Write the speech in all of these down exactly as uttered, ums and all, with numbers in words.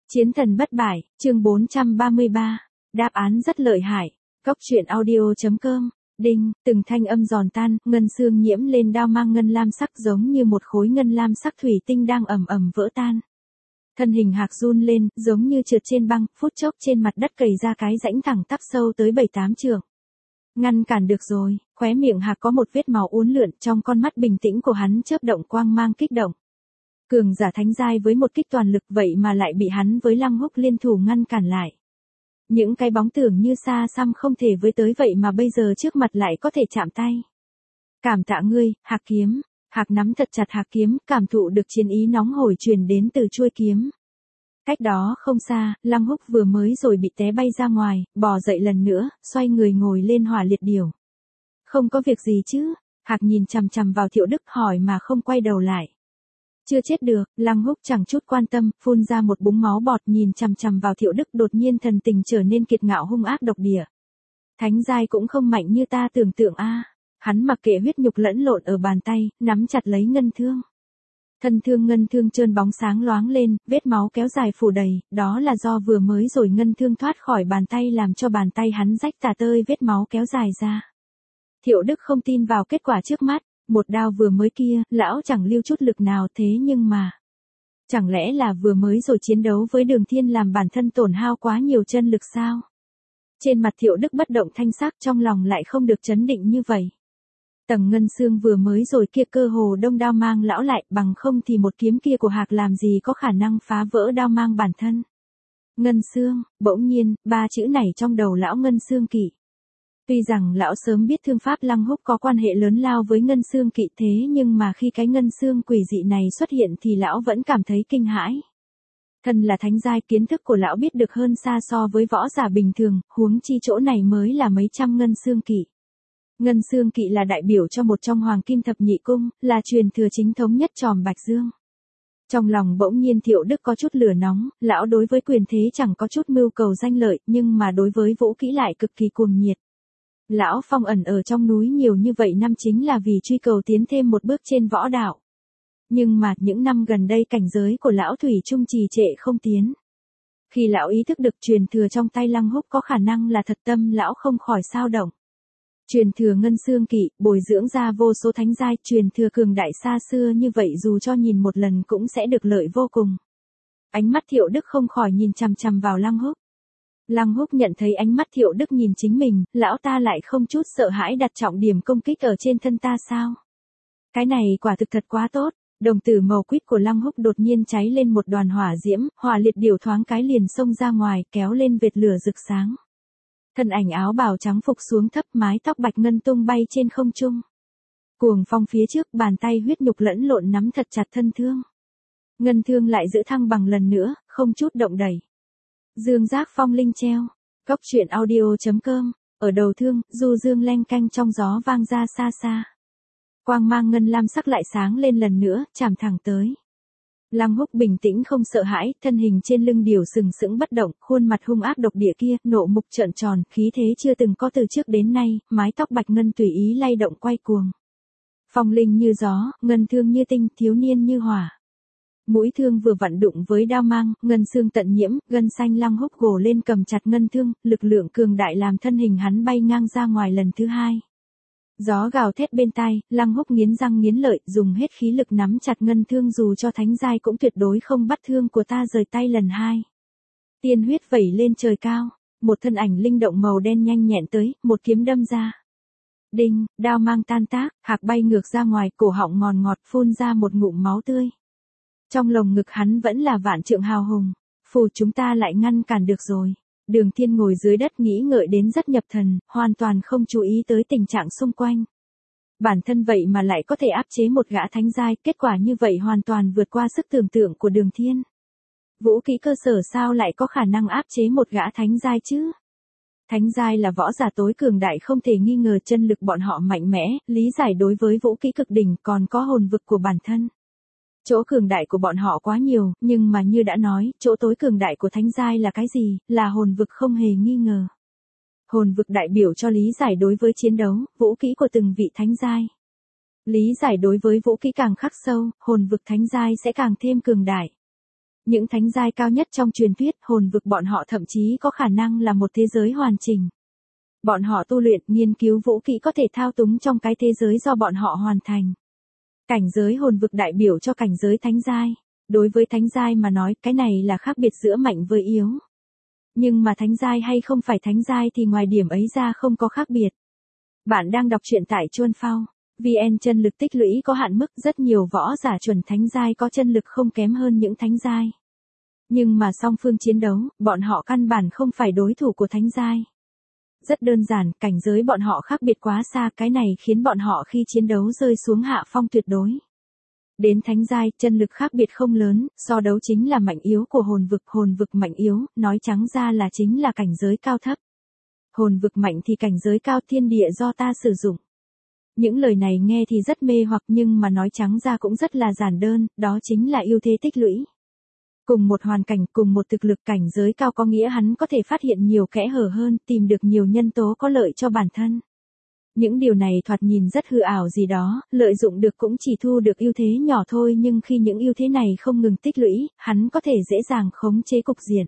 Chiến thần bất bại, chương bốn trăm ba mươi ba. Đáp án rất lợi hại. Cốc truyện audio chấm com. Đinh, từng thanh âm giòn tan, ngân xương nhiễm lên đao mang ngân lam sắc giống như một khối ngân lam sắc thủy tinh đang ầm ầm vỡ tan. Thân hình Hạc run lên, giống như trượt trên băng, phút chốc trên mặt đất cày ra cái rãnh thẳng tắp sâu tới bảy tám trượng. Ngăn cản được rồi, khóe miệng Hạc có một vết máu uốn lượn, trong con mắt bình tĩnh của hắn chớp động quang mang kích động. Cường giả thánh giai với một kích toàn lực vậy mà lại bị hắn với Lăng Húc liên thủ ngăn cản lại. Những cái bóng tưởng như xa xăm không thể với tới vậy mà bây giờ trước mặt lại có thể chạm tay. Cảm tạ ngươi, Hạc kiếm. Hạc nắm thật chặt Hạc kiếm, cảm thụ được chiến ý nóng hổi truyền đến từ chuôi kiếm. Cách đó không xa, Lăng Húc vừa mới rồi bị té bay ra ngoài, bò dậy lần nữa, xoay người ngồi lên hỏa liệt điểu. Không có việc gì chứ? Hạc nhìn chằm chằm vào Thiệu Đức hỏi mà không quay đầu lại. Chưa chết được, Lăng Húc chẳng chút quan tâm, phun ra một búng máu bọt nhìn chằm chằm vào Thiệu Đức, đột nhiên thần tình trở nên kiệt ngạo hung ác độc địa. Thánh giai cũng không mạnh như ta tưởng tượng a. À. Hắn mặc kệ huyết nhục lẫn lộn ở bàn tay, nắm chặt lấy ngân thương. Thân thương ngân thương trơn bóng sáng loáng lên, vết máu kéo dài phủ đầy, đó là do vừa mới rồi ngân thương thoát khỏi bàn tay làm cho bàn tay hắn rách tả tơi vết máu kéo dài ra. Thiệu Đức không tin vào kết quả trước mắt. Một đao vừa mới kia, lão chẳng lưu chút lực nào thế nhưng mà. Chẳng lẽ là vừa mới rồi chiến đấu với Đường Thiên làm bản thân tổn hao quá nhiều chân lực sao? Trên mặt Thiệu Đức bất động thanh sắc, trong lòng lại không được chấn định như vậy. Tầng ngân xương vừa mới rồi kia cơ hồ đông đao mang lão lại, bằng không thì một kiếm kia của Hạc làm gì có khả năng phá vỡ đao mang bản thân. Ngân xương, bỗng nhiên, ba chữ này trong đầu lão ngân xương kỵ. Tuy rằng lão sớm biết thương pháp Lăng Húc có quan hệ lớn lao với ngân xương kỵ thế nhưng mà khi cái ngân xương quỷ dị này xuất hiện thì lão vẫn cảm thấy kinh hãi. Thân là thánh giai, kiến thức của lão biết được hơn xa so với võ giả bình thường, huống chi chỗ này mới là mấy trăm ngân xương kỵ. Ngân xương kỵ là đại biểu cho một trong hoàng kim thập nhị cung, là truyền thừa chính thống nhất tròm Bạch Dương. Trong lòng bỗng nhiên Thiệu Đức có chút lửa nóng, lão đối với quyền thế chẳng có chút mưu cầu danh lợi, nhưng mà đối với vũ kỹ lại cực kỳ cuồng nhiệt. Lão phong ẩn ở trong núi nhiều như vậy năm chính là vì truy cầu tiến thêm một bước trên võ đạo. Nhưng mà những năm gần đây cảnh giới của lão thủy chung trì trệ không tiến. Khi lão ý thức được truyền thừa trong tay Lăng Húc có khả năng là thật, tâm lão không khỏi xao động. Truyền thừa ngân xương kỵ, bồi dưỡng ra vô số thánh giai, truyền thừa cường đại xa xưa như vậy dù cho nhìn một lần cũng sẽ được lợi vô cùng. Ánh mắt Thiệu Đức không khỏi nhìn chằm chằm vào Lăng Húc. Lăng Húc nhận thấy ánh mắt Thiệu Đức nhìn chính mình, lão ta lại không chút sợ hãi đặt trọng điểm công kích ở trên thân ta sao? Cái này quả thực thật quá tốt. Đồng tử màu quýt của Lăng Húc đột nhiên cháy lên một đoàn hỏa diễm, hỏa liệt điểu thoáng cái liền xông ra ngoài, kéo lên vệt lửa rực sáng. Thân ảnh áo bào trắng phục xuống thấp, mái tóc bạch ngân tung bay trên không trung. Cuồng phong phía trước, bàn tay huyết nhục lẫn lộn nắm thật chặt thân thương. Ngân thương lại giữ thăng bằng lần nữa, không chút động đẩy. Dương giác phong linh treo. Cốc truyện audio chấm com. Ở đầu thương, du dương leng canh trong gió vang ra xa xa. Quang mang ngân lam sắc lại sáng lên lần nữa, chạm thẳng tới. Lăng Húc bình tĩnh không sợ hãi, thân hình trên lưng điểu sừng sững bất động, khuôn mặt hung ác độc địa kia, nộ mục trợn tròn, khí thế chưa từng có từ trước đến nay, mái tóc bạch ngân tùy ý lay động quay cuồng. Phong linh như gió, ngân thương như tinh, thiếu niên như hỏa. Mũi thương vừa vặn đụng với đao mang, ngân xương tận nhiễm, gân xanh Lăng Húc gồ lên cầm chặt ngân thương, lực lượng cường đại làm thân hình hắn bay ngang ra ngoài lần thứ hai. Gió gào thét bên tai, Lăng Húc nghiến răng nghiến lợi, dùng hết khí lực nắm chặt ngân thương dù cho thánh giai cũng tuyệt đối không bắt thương của ta rời tay lần hai. Tiên huyết vẩy lên trời cao, một thân ảnh linh động màu đen nhanh nhẹn tới, một kiếm đâm ra. Đinh, đao mang tan tác, Hạc bay ngược ra ngoài, cổ họng ngòn ngọt phun ra một ngụm máu tươi. Trong lồng ngực hắn vẫn là vạn trượng hào hùng, phù chúng ta lại ngăn cản được rồi. Đường Thiên ngồi dưới đất nghĩ ngợi đến rất nhập thần, hoàn toàn không chú ý tới tình trạng xung quanh. Bản thân vậy mà lại có thể áp chế một gã thánh giai, kết quả như vậy hoàn toàn vượt qua sức tưởng tượng của Đường Thiên. Vũ kỹ cơ sở sao lại có khả năng áp chế một gã thánh giai chứ? Thánh giai là võ giả tối cường đại không thể nghi ngờ, chân lực bọn họ mạnh mẽ, lý giải đối với vũ kỹ cực đỉnh, còn có hồn vực của bản thân. Chỗ cường đại của bọn họ quá nhiều, nhưng mà như đã nói, chỗ tối cường đại của thánh giai là cái gì, là hồn vực không hề nghi ngờ. Hồn vực đại biểu cho lý giải đối với chiến đấu, vũ kỹ của từng vị thánh giai. Lý giải đối với vũ kỹ càng khắc sâu, hồn vực thánh giai sẽ càng thêm cường đại. Những thánh giai cao nhất trong truyền thuyết, hồn vực bọn họ thậm chí có khả năng là một thế giới hoàn chỉnh. Bọn họ tu luyện, nghiên cứu vũ kỹ có thể thao túng trong cái thế giới do bọn họ hoàn thành. Cảnh giới hồn vực đại biểu cho cảnh giới thánh giai. Đối với thánh giai mà nói, cái này là khác biệt giữa mạnh với yếu. Nhưng mà thánh giai hay không phải thánh giai thì ngoài điểm ấy ra không có khác biệt. Bạn đang đọc truyện tại Chuan Phao. vê en chân lực tích lũy có hạn mức, rất nhiều võ giả chuẩn thánh giai có chân lực không kém hơn những thánh giai. Nhưng mà song phương chiến đấu, bọn họ căn bản không phải đối thủ của thánh giai. Rất đơn giản, cảnh giới bọn họ khác biệt quá xa, cái này khiến bọn họ khi chiến đấu rơi xuống hạ phong tuyệt đối. Đến thánh giai, chân lực khác biệt không lớn, so đấu chính là mạnh yếu của hồn vực, hồn vực mạnh yếu, nói trắng ra là chính là cảnh giới cao thấp. Hồn vực mạnh thì cảnh giới cao, thiên địa do ta sử dụng. Những lời này nghe thì rất mê hoặc nhưng mà nói trắng ra cũng rất là giản đơn, đó chính là ưu thế tích lũy. Cùng một hoàn cảnh, cùng một thực lực, cảnh giới cao có nghĩa hắn có thể phát hiện nhiều kẽ hở hơn, tìm được nhiều nhân tố có lợi cho bản thân. Những điều này thoạt nhìn rất hư ảo gì đó, lợi dụng được cũng chỉ thu được ưu thế nhỏ thôi, nhưng khi những ưu thế này không ngừng tích lũy, hắn có thể dễ dàng khống chế cục diện.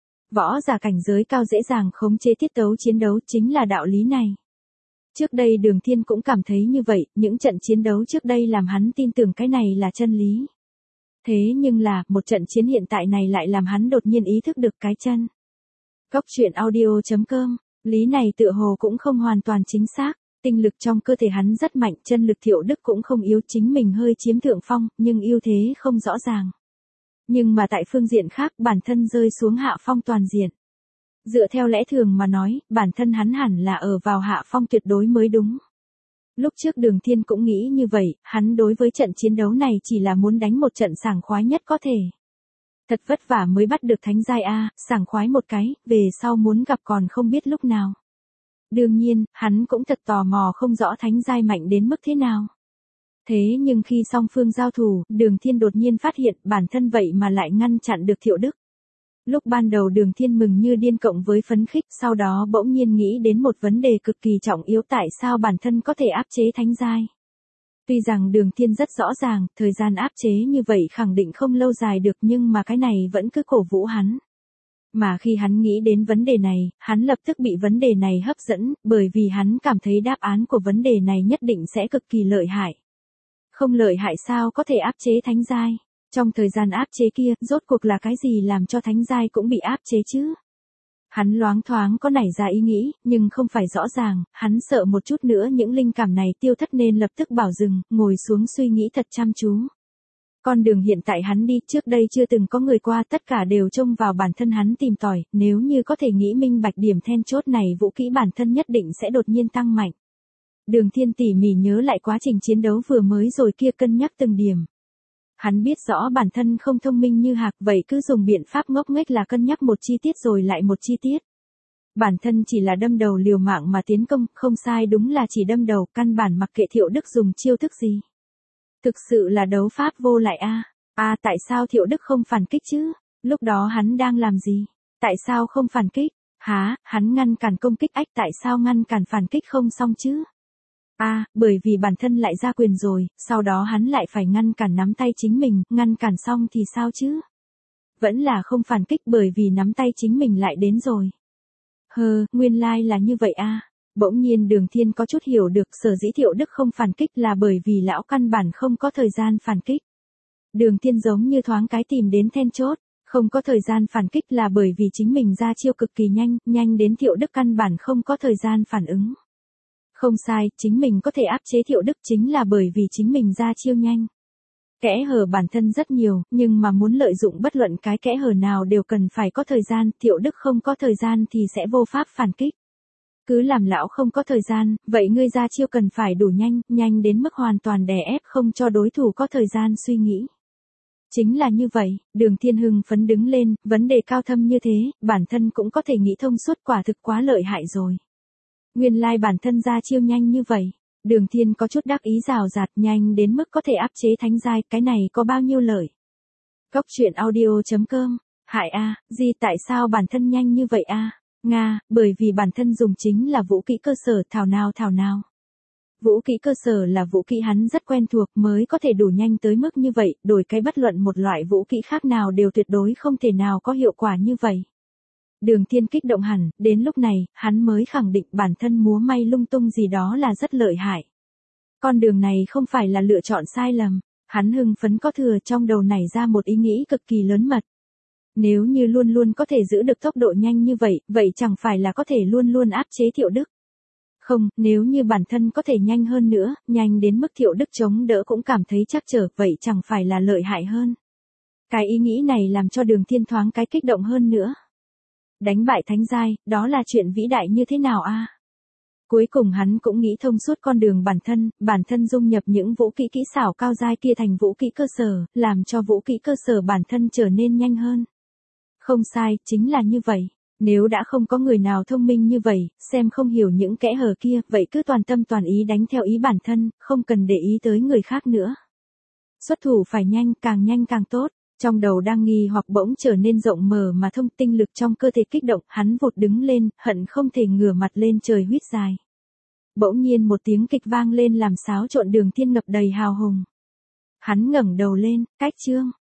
Võ giả cảnh giới cao dễ dàng khống chế tiết tấu chiến đấu, chính là đạo lý này. Trước đây Đường Thiên cũng cảm thấy như vậy, những trận chiến đấu trước đây làm hắn tin tưởng cái này là chân lý. Thế nhưng là, một trận chiến hiện tại này lại làm hắn đột nhiên ý thức được cái chân. Góc truyện audio chấm com, lý này tựa hồ cũng không hoàn toàn chính xác, tinh lực trong cơ thể hắn rất mạnh, chân lực Thiệu Đức cũng không yếu, chính mình hơi chiếm thượng phong, nhưng ưu thế không rõ ràng. Nhưng mà tại phương diện khác, bản thân rơi xuống hạ phong toàn diện. Dựa theo lẽ thường mà nói, bản thân hắn hẳn là ở vào hạ phong tuyệt đối mới đúng. Lúc trước Đường Thiên cũng nghĩ như vậy, hắn đối với trận chiến đấu này chỉ là muốn đánh một trận sảng khoái nhất có thể. Thật vất vả mới bắt được thánh giai A, sảng khoái một cái, về sau muốn gặp còn không biết lúc nào. Đương nhiên, hắn cũng thật tò mò không rõ thánh giai mạnh đến mức thế nào. Thế nhưng khi song phương giao thủ, Đường Thiên đột nhiên phát hiện bản thân vậy mà lại ngăn chặn được Thiệu Đức. Lúc ban đầu Đường Thiên mừng như điên cộng với phấn khích, sau đó bỗng nhiên nghĩ đến một vấn đề cực kỳ trọng yếu, tại sao bản thân có thể áp chế thánh giai. Tuy rằng Đường Thiên rất rõ ràng, thời gian áp chế như vậy khẳng định không lâu dài được, nhưng mà cái này vẫn cứ cổ vũ hắn. Mà khi hắn nghĩ đến vấn đề này, hắn lập tức bị vấn đề này hấp dẫn, bởi vì hắn cảm thấy đáp án của vấn đề này nhất định sẽ cực kỳ lợi hại. Không lợi hại sao có thể áp chế thánh giai? Trong thời gian áp chế kia, rốt cuộc là cái gì làm cho thánh giai cũng bị áp chế chứ? Hắn loáng thoáng có nảy ra ý nghĩ, nhưng không phải rõ ràng, hắn sợ một chút nữa những linh cảm này tiêu thất nên lập tức bảo dừng, ngồi xuống suy nghĩ thật chăm chú. Con đường hiện tại hắn đi, trước đây chưa từng có người qua, tất cả đều trông vào bản thân hắn tìm tòi, nếu như có thể nghĩ minh bạch điểm then chốt này, vũ kỹ bản thân nhất định sẽ đột nhiên tăng mạnh. Đường Thiên tỉ mỉ nhớ lại quá trình chiến đấu vừa mới rồi kia, cân nhắc từng điểm. Hắn biết rõ bản thân không thông minh như Hạc, vậy cứ dùng biện pháp ngốc nghếch là cân nhắc một chi tiết rồi lại một chi tiết. Bản thân chỉ là đâm đầu liều mạng mà tiến công, không sai, đúng là chỉ đâm đầu, căn bản mặc kệ Thiệu Đức dùng chiêu thức gì. Thực sự là đấu pháp vô lại a. À. À tại sao Thiệu Đức không phản kích chứ? Lúc đó hắn đang làm gì? Tại sao không phản kích? Hả, hắn ngăn cản công kích, ách, tại sao ngăn cản phản kích không xong chứ? À, bởi vì bản thân lại ra quyền rồi, sau đó hắn lại phải ngăn cản nắm tay chính mình, ngăn cản xong thì sao chứ? Vẫn là không phản kích bởi vì nắm tay chính mình lại đến rồi. Hơ, nguyên lai là như vậy à. Bỗng nhiên Đường Thiên có chút hiểu được, sở dĩ Thiệu Đức không phản kích là bởi vì lão căn bản không có thời gian phản kích. Đường Thiên giống như thoáng cái tìm đến then chốt, không có thời gian phản kích là bởi vì chính mình ra chiêu cực kỳ nhanh, nhanh đến Thiệu Đức căn bản không có thời gian phản ứng. Không sai, chính mình có thể áp chế Thiệu Đức chính là bởi vì chính mình ra chiêu nhanh. Kẽ hở bản thân rất nhiều, nhưng mà muốn lợi dụng bất luận cái kẽ hở nào đều cần phải có thời gian, Thiệu Đức không có thời gian thì sẽ vô pháp phản kích. Cứ làm lão không có thời gian, vậy ngươi ra chiêu cần phải đủ nhanh, nhanh đến mức hoàn toàn đè ép không cho đối thủ có thời gian suy nghĩ. Chính là như vậy, Đường Thiên hưng phấn đứng lên, vấn đề cao thâm như thế, bản thân cũng có thể nghĩ thông suốt, quả thực quá lợi hại rồi. Nguyên lai like bản thân ra chiêu nhanh như vậy. Đường Thiên có chút đắc ý rào rạt, nhanh đến mức có thể áp chế thánh giai, cái này có bao nhiêu lợi. Góc truyện audio chấm com, hại a, gì tại sao bản thân nhanh như vậy a? Nga, bởi vì bản thân dùng chính là vũ kỹ cơ sở, thảo nào thảo nào. Vũ kỹ cơ sở là vũ kỹ hắn rất quen thuộc mới có thể đủ nhanh tới mức như vậy, đổi cái bất luận một loại vũ kỹ khác nào đều tuyệt đối không thể nào có hiệu quả như vậy. Đường Thiên kích động hẳn, đến lúc này, hắn mới khẳng định bản thân múa may lung tung gì đó là rất lợi hại. Con đường này không phải là lựa chọn sai lầm, hắn hưng phấn có thừa trong đầu nảy ra một ý nghĩ cực kỳ lớn mật. Nếu như luôn luôn có thể giữ được tốc độ nhanh như vậy, vậy chẳng phải là có thể luôn luôn áp chế Thiệu Đức. Không, nếu như bản thân có thể nhanh hơn nữa, nhanh đến mức Thiệu Đức chống đỡ cũng cảm thấy chắc trở, vậy chẳng phải là lợi hại hơn. Cái ý nghĩ này làm cho Đường Thiên thoáng cái kích động hơn nữa. Đánh bại thánh giai, đó là chuyện vĩ đại như thế nào a? Cuối cùng hắn cũng nghĩ thông suốt con đường bản thân, bản thân dung nhập những vũ kỹ kỹ xảo cao giai kia thành vũ kỹ cơ sở, làm cho vũ kỹ cơ sở bản thân trở nên nhanh hơn. Không sai, chính là như vậy. Nếu đã không có người nào thông minh như vậy, xem không hiểu những kẽ hở kia, vậy cứ toàn tâm toàn ý đánh theo ý bản thân, không cần để ý tới người khác nữa. Xuất thủ phải nhanh, càng nhanh càng tốt. Trong đầu đang nghi hoặc bỗng trở nên rộng mở mà thông tinh lực trong cơ thể kích động, hắn vụt đứng lên, hận không thể ngửa mặt lên trời huýt dài. Bỗng nhiên một tiếng kịch vang lên làm xáo trộn Đường Thiên ngập đầy hào hùng. Hắn ngẩng đầu lên, cách chương.